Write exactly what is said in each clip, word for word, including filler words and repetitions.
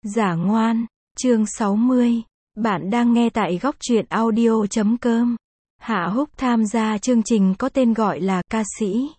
Giả ngoan, chương sáu mươi. Bạn đang nghe tại góc truyện audio chấm com. Hạ Húc tham gia chương trình có tên gọi là Ca sĩ.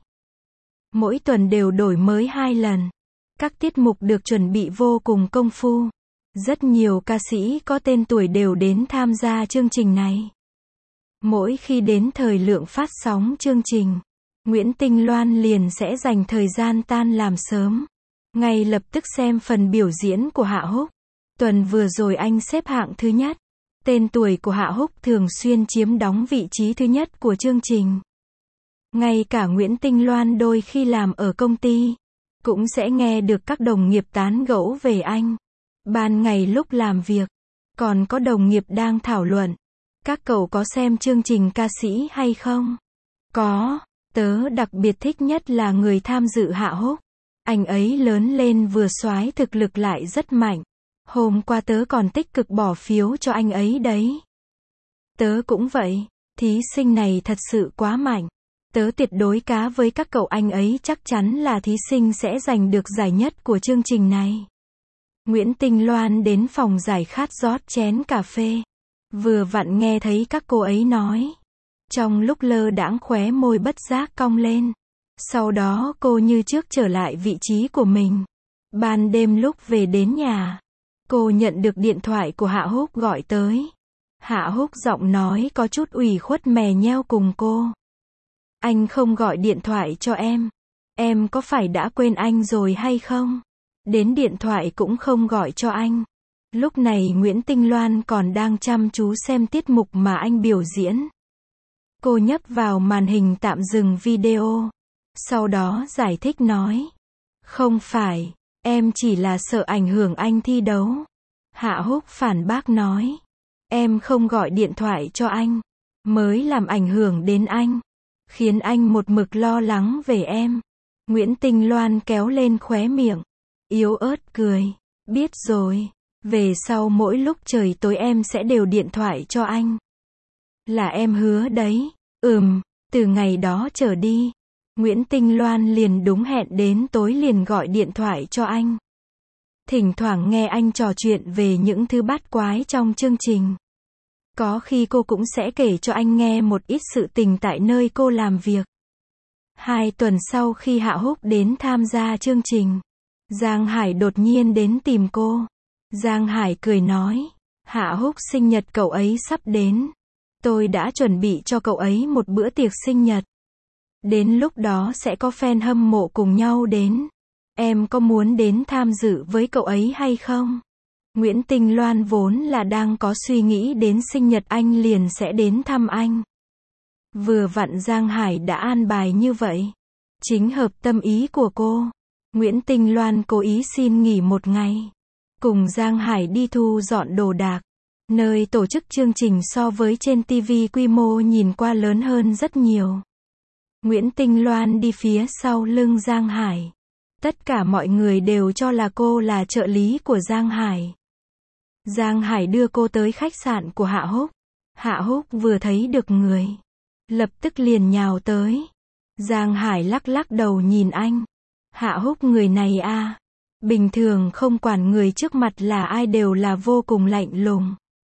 Mỗi tuần đều đổi mới hai lần. Các tiết mục được chuẩn bị vô cùng công phu. Rất nhiều ca sĩ có tên tuổi đều đến tham gia chương trình này. Mỗi khi đến thời lượng phát sóng chương trình, Nguyễn Tinh Loan liền sẽ dành thời gian tan làm sớm, ngay lập tức xem phần biểu diễn của Hạ Húc. Tuần vừa rồi anh xếp hạng thứ nhất. Tên tuổi của Hạ Húc thường xuyên chiếm đóng vị trí thứ nhất của chương trình. Ngay cả Nguyễn Tinh Loan đôi khi làm ở công ty, cũng sẽ nghe được các đồng nghiệp tán gẫu về anh. Ban ngày lúc làm việc, còn có đồng nghiệp đang thảo luận. Các cậu có xem chương trình Ca sĩ hay không? Có, tớ đặc biệt thích nhất là người tham dự Hạ Húc. Anh ấy lớn lên vừa soái thực lực lại rất mạnh. Hôm qua tớ còn tích cực bỏ phiếu cho anh ấy đấy. Tớ cũng vậy, thí sinh này thật sự quá mạnh. Tớ tuyệt đối cá với các cậu, anh ấy chắc chắn là thí sinh sẽ giành được giải nhất của chương trình này. Nguyễn Tinh Loan đến phòng giải khát rót chén cà phê. Vừa vặn nghe thấy các cô ấy nói. Trong lúc lơ đãng khóe môi bất giác cong lên. Sau đó cô như trước trở lại vị trí của mình. Ban đêm lúc về đến nhà, cô nhận được điện thoại của Hạ Húc gọi tới. Hạ Húc giọng nói có chút ủy khuất mè nheo cùng cô. Anh không gọi điện thoại cho em. Em có phải đã quên anh rồi hay không? Đến điện thoại cũng không gọi cho anh. Lúc này Nguyễn Tinh Loan còn đang chăm chú xem tiết mục mà anh biểu diễn. Cô nhấp vào màn hình tạm dừng video. Sau đó giải thích nói. Không phải, em chỉ là sợ ảnh hưởng anh thi đấu. Hạ Húc phản bác nói. Em không gọi điện thoại cho anh, mới làm ảnh hưởng đến anh, khiến anh một mực lo lắng về em. Nguyễn Tinh Loan kéo lên khóe miệng, yếu ớt cười. Biết rồi, về sau mỗi lúc trời tối em sẽ đều điện thoại cho anh. Là em hứa đấy. Ừm, từ ngày đó trở đi, Nguyễn Tinh Loan liền đúng hẹn đến tối liền gọi điện thoại cho anh. Thỉnh thoảng nghe anh trò chuyện về những thứ bát quái trong chương trình. Có khi cô cũng sẽ kể cho anh nghe một ít sự tình tại nơi cô làm việc. Hai tuần sau khi Hạ Húc đến tham gia chương trình, Giang Hải đột nhiên đến tìm cô. Giang Hải cười nói, Hạ Húc sinh nhật cậu ấy sắp đến. Tôi đã chuẩn bị cho cậu ấy một bữa tiệc sinh nhật. Đến lúc đó sẽ có fan hâm mộ cùng nhau đến. Em có muốn đến tham dự với cậu ấy hay không? Nguyễn Tinh Loan vốn là đang có suy nghĩ đến sinh nhật anh liền sẽ đến thăm anh. Vừa vặn Giang Hải đã an bài như vậy. Chính hợp tâm ý của cô. Nguyễn Tinh Loan cố ý xin nghỉ một ngày. Cùng Giang Hải đi thu dọn đồ đạc. Nơi tổ chức chương trình so với trên ti vi quy mô nhìn qua lớn hơn rất nhiều. Nguyễn Tinh Loan đi phía sau lưng Giang Hải. Tất cả mọi người đều cho là cô là trợ lý của Giang Hải. Giang Hải đưa cô tới khách sạn của Hạ Húc. Hạ Húc vừa thấy được người, lập tức liền nhào tới. Giang Hải lắc lắc đầu nhìn anh. Hạ Húc người này a, bình thường không quản người trước mặt là ai đều là vô cùng lạnh lùng,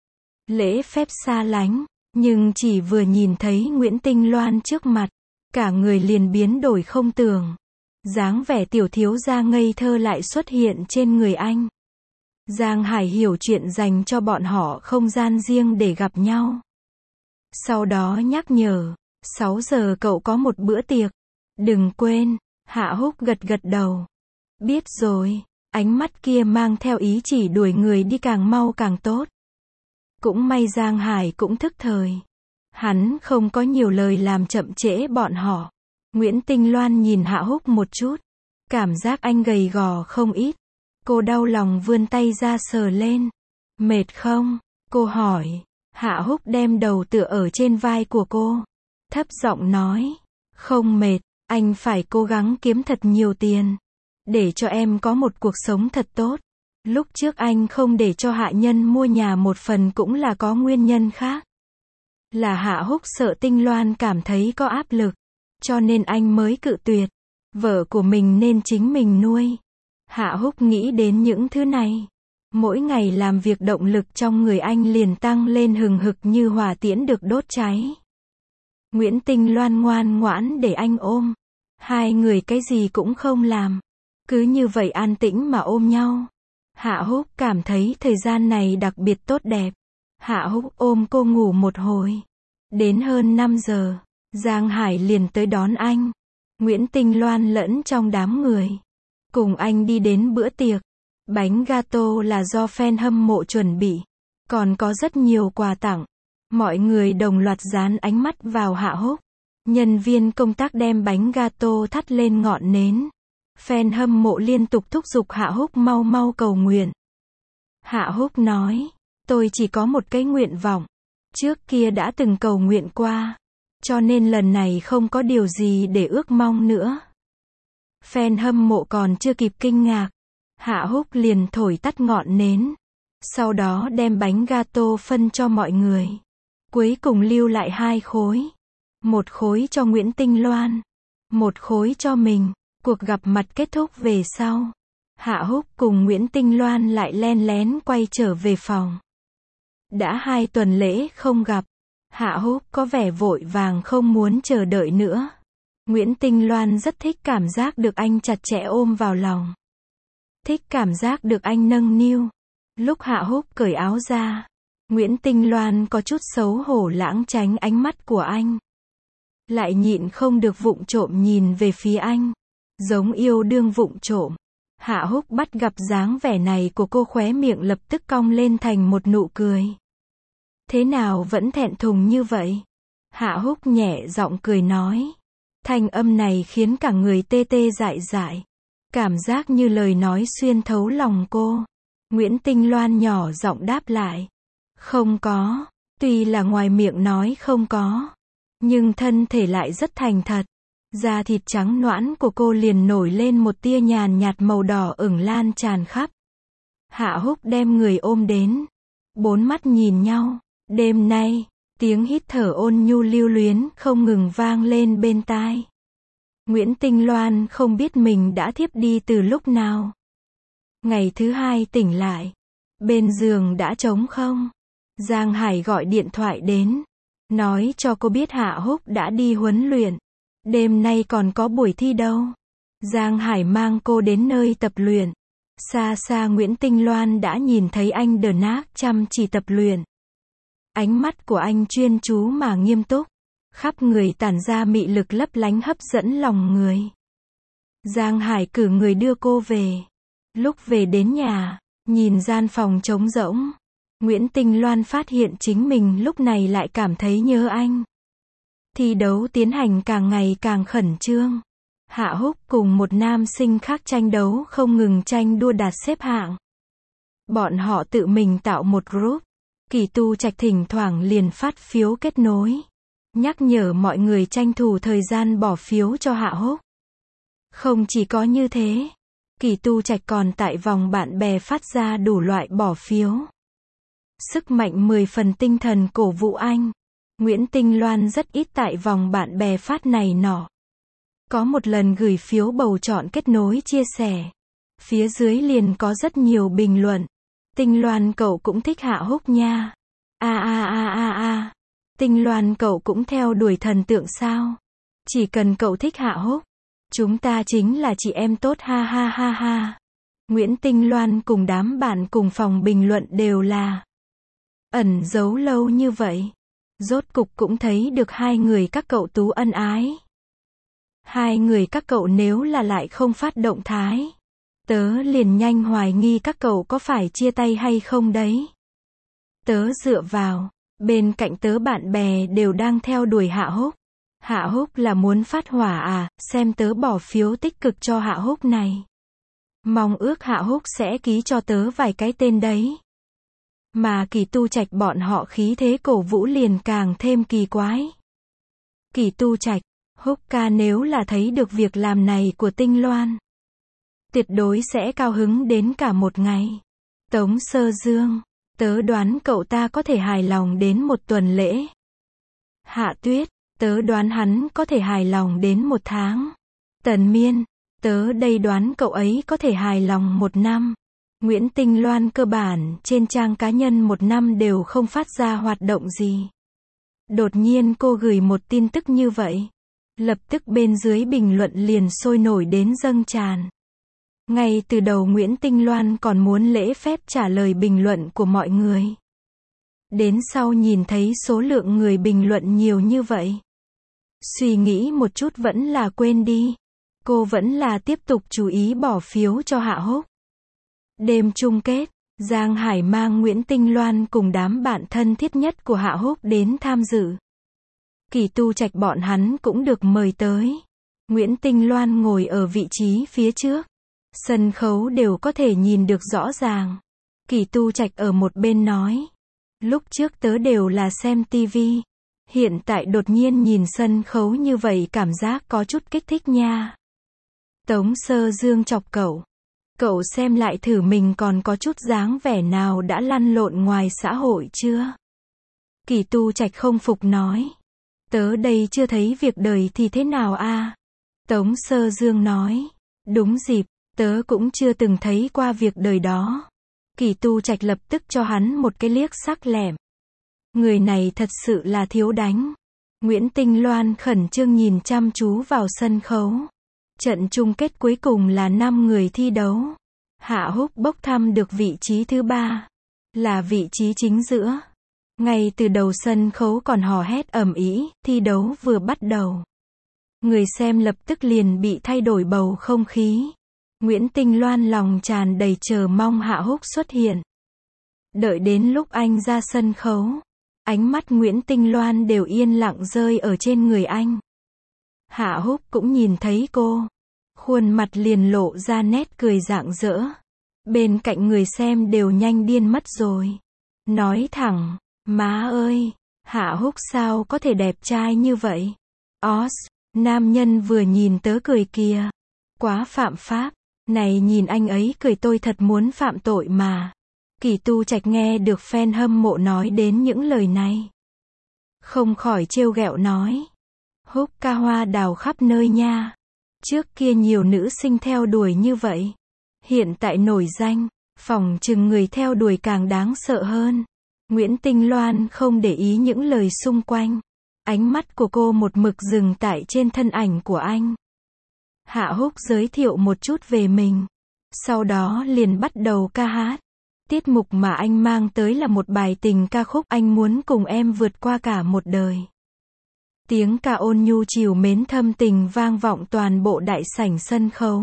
lễ phép xa lánh, nhưng chỉ vừa nhìn thấy Nguyễn Tinh Loan trước mặt, cả người liền biến đổi không tưởng. Dáng vẻ tiểu thiếu gia ngây thơ lại xuất hiện trên người anh. Giang Hải hiểu chuyện dành cho bọn họ không gian riêng để gặp nhau. Sau đó nhắc nhở, sáu giờ cậu có một bữa tiệc. Đừng quên. Hạ Húc gật gật đầu. Biết rồi. Ánh mắt kia mang theo ý chỉ đuổi người đi càng mau càng tốt. Cũng may Giang Hải cũng thức thời. Hắn không có nhiều lời làm chậm trễ bọn họ. Nguyễn Tinh Loan nhìn Hạ Húc một chút. Cảm giác anh gầy gò không ít. Cô đau lòng vươn tay ra sờ lên. Mệt không? Cô hỏi. Hạ Húc đem đầu tựa ở trên vai của cô. Thấp giọng nói. Không mệt, anh phải cố gắng kiếm thật nhiều tiền. Để cho em có một cuộc sống thật tốt. Lúc trước anh không để cho hạ nhân mua nhà một phần cũng là có nguyên nhân khác. Là Hạ Húc sợ Tinh Loan cảm thấy có áp lực. Cho nên anh mới cự tuyệt. Vợ của mình nên chính mình nuôi. Hạ Húc nghĩ đến những thứ này. Mỗi ngày làm việc động lực trong người anh liền tăng lên hừng hực như hỏa tiễn được đốt cháy. Nguyễn Tinh Loan ngoan ngoãn để anh ôm. Hai người cái gì cũng không làm. Cứ như vậy an tĩnh mà ôm nhau. Hạ Húc cảm thấy thời gian này đặc biệt tốt đẹp. Hạ Húc ôm cô ngủ một hồi. Đến hơn năm giờ, Giang Hải liền tới đón anh. Nguyễn Tinh Loan lẫn trong đám người. Cùng anh đi đến bữa tiệc. Bánh gato là do fan hâm mộ chuẩn bị. Còn có rất nhiều quà tặng. Mọi người đồng loạt dán ánh mắt vào Hạ Húc. Nhân viên công tác đem bánh gato thắt lên ngọn nến. Fan hâm mộ liên tục thúc giục Hạ Húc mau mau cầu nguyện. Hạ Húc nói, tôi chỉ có một cái nguyện vọng. Trước kia đã từng cầu nguyện qua. Cho nên lần này không có điều gì để ước mong nữa. Fan hâm mộ còn chưa kịp kinh ngạc. Hạ Húc liền thổi tắt ngọn nến. Sau đó đem bánh gato phân cho mọi người. Cuối cùng lưu lại hai khối. Một khối cho Nguyễn Tinh Loan. Một khối cho mình. Cuộc gặp mặt kết thúc về sau. Hạ Húc cùng Nguyễn Tinh Loan lại len lén quay trở về phòng. Đã hai tuần lễ không gặp. Hạ Húc có vẻ vội vàng không muốn chờ đợi nữa. Nguyễn Tinh Loan rất thích cảm giác được anh chặt chẽ ôm vào lòng. Thích cảm giác được anh nâng niu. Lúc Hạ Húc cởi áo ra, Nguyễn Tinh Loan có chút xấu hổ lãng tránh ánh mắt của anh. Lại nhịn không được vụng trộm nhìn về phía anh. Giống yêu đương vụng trộm. Hạ Húc bắt gặp dáng vẻ này của cô, khóe miệng lập tức cong lên thành một nụ cười. Thế nào vẫn thẹn thùng như vậy? Hạ Húc nhẹ giọng cười nói. Thanh âm này khiến cả người tê tê dại dại. Cảm giác như lời nói xuyên thấu lòng cô. Nguyễn Tinh Loan nhỏ giọng đáp lại. Không có. Tuy là ngoài miệng nói không có. Nhưng thân thể lại rất thành thật. Da thịt trắng nõn của cô liền nổi lên một tia nhàn nhạt màu đỏ ửng lan tràn khắp. Hạ Húc đem người ôm đến. Bốn mắt nhìn nhau. Đêm nay, tiếng hít thở ôn nhu lưu luyến không ngừng vang lên bên tai. Nguyễn Tinh Loan không biết mình đã thiếp đi từ lúc nào. Ngày thứ hai tỉnh lại. Bên giường đã trống không. Giang Hải gọi điện thoại đến. Nói cho cô biết Hạ Húc đã đi huấn luyện. Đêm nay còn có buổi thi đâu. Giang Hải mang cô đến nơi tập luyện. Xa xa Nguyễn Tinh Loan đã nhìn thấy anh đờ nác chăm chỉ tập luyện. Ánh mắt của anh chuyên chú mà nghiêm túc. Khắp người tản ra mị lực lấp lánh hấp dẫn lòng người. Giang Hải cử người đưa cô về. Lúc về đến nhà, nhìn gian phòng trống rỗng. Nguyễn Tinh Loan phát hiện chính mình lúc này lại cảm thấy nhớ anh. Thi đấu tiến hành càng ngày càng khẩn trương. Hạ Húc cùng một nam sinh khác tranh đấu không ngừng tranh đua đạt xếp hạng. Bọn họ tự mình tạo một group. Kỳ Tu Trạch thỉnh thoảng liền phát phiếu kết nối. Nhắc nhở mọi người tranh thủ thời gian bỏ phiếu cho Hạ Húc. Không chỉ có như thế. Kỳ Tu Trạch còn tại vòng bạn bè phát ra đủ loại bỏ phiếu. Sức mạnh mười phần tinh thần cổ vũ anh. Nguyễn Tinh Loan rất ít tại vòng bạn bè phát này nọ. Có một lần gửi phiếu bầu chọn kết nối chia sẻ. Phía dưới liền có rất nhiều bình luận. Tinh Loan cậu cũng thích Hạ Húc nha. A a a a a. Tinh Loan cậu cũng theo đuổi thần tượng sao? Chỉ cần cậu thích Hạ Húc. Chúng ta chính là chị em tốt ha ha ha ha. Nguyễn Tinh Loan cùng đám bạn cùng phòng bình luận đều là ẩn giấu lâu như vậy. Rốt cục cũng thấy được hai người các cậu tú ân ái. Hai người các cậu nếu là lại không phát động thái. Tớ liền nhanh hoài nghi các cậu có phải chia tay hay không đấy. Tớ dựa vào, bên cạnh tớ bạn bè đều đang theo đuổi Hạ Húc. Hạ Húc là muốn phát hỏa à, xem tớ bỏ phiếu tích cực cho Hạ Húc này. Mong ước Hạ Húc sẽ ký cho tớ vài cái tên đấy. Mà Kỳ Tu Trạch bọn họ khí thế cổ vũ liền càng thêm kỳ quái. Kỳ Tu Trạch, Húc ca nếu là thấy được việc làm này của Tinh Loan. Tuyệt đối sẽ cao hứng đến cả một ngày. Tống Sơ Dương, tớ đoán cậu ta có thể hài lòng đến một tuần lễ. Hạ Tuyết, tớ đoán hắn có thể hài lòng đến một tháng. Tần Miên, tớ đây đoán cậu ấy có thể hài lòng một năm. Nguyễn Tinh Loan cơ bản trên trang cá nhân một năm đều không phát ra hoạt động gì. Đột nhiên cô gửi một tin tức như vậy. Lập tức bên dưới bình luận liền sôi nổi đến dâng tràn. Ngay từ đầu Nguyễn Tinh Loan còn muốn lễ phép trả lời bình luận của mọi người. Đến sau nhìn thấy số lượng người bình luận nhiều như vậy. Suy nghĩ một chút vẫn là quên đi. Cô vẫn là tiếp tục chú ý bỏ phiếu cho Hạ Húc. Đêm chung kết, Giang Hải mang Nguyễn Tinh Loan cùng đám bạn thân thiết nhất của Hạ Húc đến tham dự. Kỳ Tu Trạch bọn hắn cũng được mời tới. Nguyễn Tinh Loan ngồi ở vị trí phía trước. Sân khấu đều có thể nhìn được rõ ràng. Kỳ Tu Trạch ở một bên nói. Lúc trước tớ đều là xem tivi. Hiện tại đột nhiên nhìn sân khấu như vậy cảm giác có chút kích thích nha. Tống Sơ Dương chọc cậu. Cậu xem lại thử mình còn có chút dáng vẻ nào đã lăn lộn ngoài xã hội chưa? Kỳ Tu Trạch không phục nói. Tớ đây chưa thấy việc đời thì thế nào a? Tống Sơ Dương nói. Đúng dịp, tớ cũng chưa từng thấy qua việc đời đó. Kỳ Tu Trạch lập tức cho hắn một cái liếc sắc lẻm. Người này thật sự là thiếu đánh. Nguyễn Tinh Loan khẩn trương nhìn chăm chú vào sân khấu. Trận chung kết cuối cùng là năm người thi đấu. Hạ Húc bốc thăm được vị trí thứ ba. Là vị trí chính giữa. Ngay từ đầu sân khấu còn hò hét ầm ĩ, thi đấu vừa bắt đầu. Người xem lập tức liền bị thay đổi bầu không khí. Nguyễn Tinh Loan lòng tràn đầy chờ mong Hạ Húc xuất hiện. Đợi đến lúc anh ra sân khấu, ánh mắt Nguyễn Tinh Loan đều yên lặng rơi ở trên người anh. Hạ Húc cũng nhìn thấy cô. Khuôn mặt liền lộ ra nét cười rạng rỡ. Bên cạnh người xem đều nhanh điên mất rồi. Nói thẳng, má ơi, Hạ Húc sao có thể đẹp trai như vậy? Os, nam nhân vừa nhìn tớ cười kìa. Quá phạm pháp. Này nhìn anh ấy cười tôi thật muốn phạm tội mà. Kỳ Tu Trạch nghe được fan hâm mộ nói đến những lời này. Không khỏi trêu ghẹo nói. Húc ca hoa đào khắp nơi nha. Trước kia nhiều nữ sinh theo đuổi như vậy. Hiện tại nổi danh, phỏng chừng người theo đuổi càng đáng sợ hơn. Nguyễn Tinh Loan không để ý những lời xung quanh. Ánh mắt của cô một mực dừng tại trên thân ảnh của anh. Hạ Húc giới thiệu một chút về mình. Sau đó liền bắt đầu ca hát. Tiết mục mà anh mang tới là một bài tình ca khúc Anh muốn cùng em vượt qua cả một đời. Tiếng ca ôn nhu trìu mến thâm tình vang vọng toàn bộ đại sảnh sân khấu.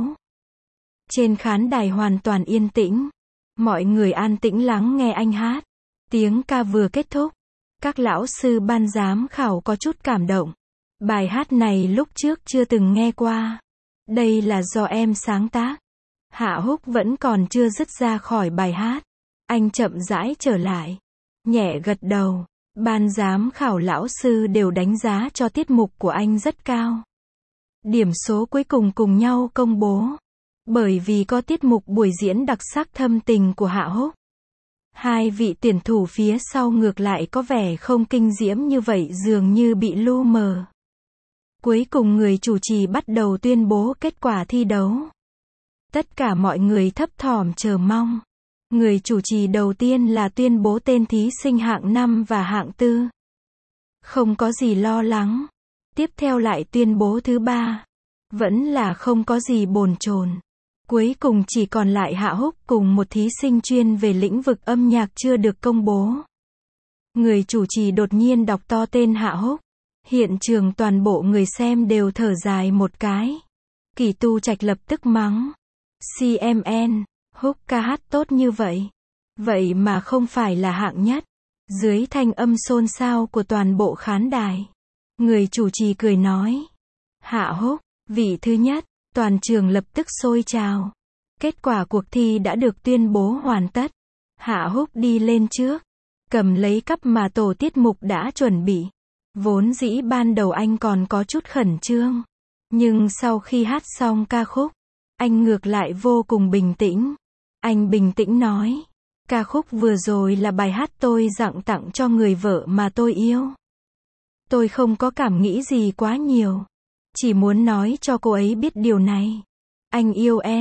Trên khán đài hoàn toàn yên tĩnh. Mọi người an tĩnh lắng nghe anh hát. Tiếng ca vừa kết thúc. Các lão sư ban giám khảo có chút cảm động. Bài hát này lúc trước chưa từng nghe qua. Đây là do em sáng tác. Hạ Húc vẫn còn chưa dứt ra khỏi bài hát. Anh chậm rãi trở lại. Nhẹ gật đầu. Ban giám khảo lão sư đều đánh giá cho tiết mục của anh rất cao. Điểm số cuối cùng cùng nhau công bố. Bởi vì có tiết mục buổi diễn đặc sắc thâm tình của Hạ Húc. Hai vị tuyển thủ phía sau ngược lại có vẻ không kinh diễm như vậy dường như bị lu mờ. Cuối cùng người chủ trì bắt đầu tuyên bố kết quả thi đấu. Tất cả mọi người thấp thỏm chờ mong. Người chủ trì đầu tiên là tuyên bố tên thí sinh hạng năm và hạng tư. Không có gì lo lắng. Tiếp theo lại tuyên bố thứ ba. Vẫn là không có gì bồn chồn. Cuối cùng chỉ còn lại Hạ Húc cùng một thí sinh chuyên về lĩnh vực âm nhạc chưa được công bố. Người chủ trì đột nhiên đọc to tên Hạ Húc. Hiện trường toàn bộ người xem đều thở dài một cái. Kỳ Tu Trạch lập tức mắng. xê em en, Húc ca hát tốt như vậy. Vậy mà không phải là hạng nhất. Dưới thanh âm xôn xao của toàn bộ khán đài. Người chủ trì cười nói. Hạ Húc, vị thứ nhất. Toàn trường lập tức sôi trào. Kết quả cuộc thi đã được tuyên bố hoàn tất. Hạ Húc đi lên trước. Cầm lấy cắp mà tổ tiết mục đã chuẩn bị. Vốn dĩ ban đầu anh còn có chút khẩn trương. Nhưng sau khi hát xong ca khúc, anh ngược lại vô cùng bình tĩnh. Anh bình tĩnh nói. Ca khúc vừa rồi là bài hát tôi dặng tặng cho người vợ mà tôi yêu. Tôi không có cảm nghĩ gì quá nhiều. Chỉ muốn nói cho cô ấy biết điều này. Anh yêu em.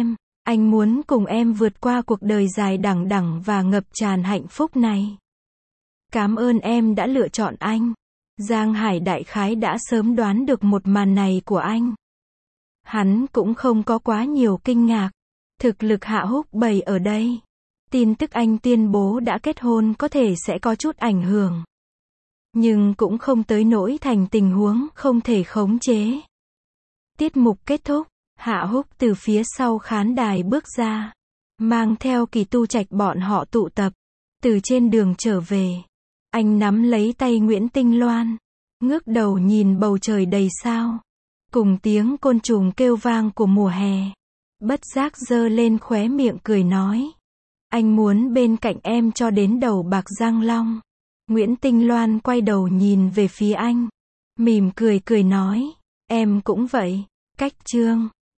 Anh muốn cùng em vượt qua cuộc đời dài đằng đẵng và ngập tràn hạnh phúc này. Cảm ơn em đã lựa chọn anh. Giang Hải đại khái đã sớm đoán được một màn này của anh. Hắn cũng không có quá nhiều kinh ngạc. Thực lực Hạ Húc bày ở đây. Tin tức anh tuyên bố đã kết hôn có thể sẽ có chút ảnh hưởng. Nhưng cũng không tới nỗi thành tình huống không thể khống chế. Tiết mục kết thúc, Hạ Húc từ phía sau khán đài bước ra. Mang theo Kỳ Tu Trạch bọn họ tụ tập. Từ trên đường trở về, anh nắm lấy tay Nguyễn Tinh Loan. Ngước đầu nhìn bầu trời đầy sao. Cùng tiếng côn trùng kêu vang của mùa hè. Bất giác giơ lên khóe miệng cười nói. Anh muốn bên cạnh em cho đến đầu bạc răng long. Nguyễn Tinh Loan quay đầu nhìn về phía anh. Mỉm cười cười nói. Em cũng vậy. Cách chương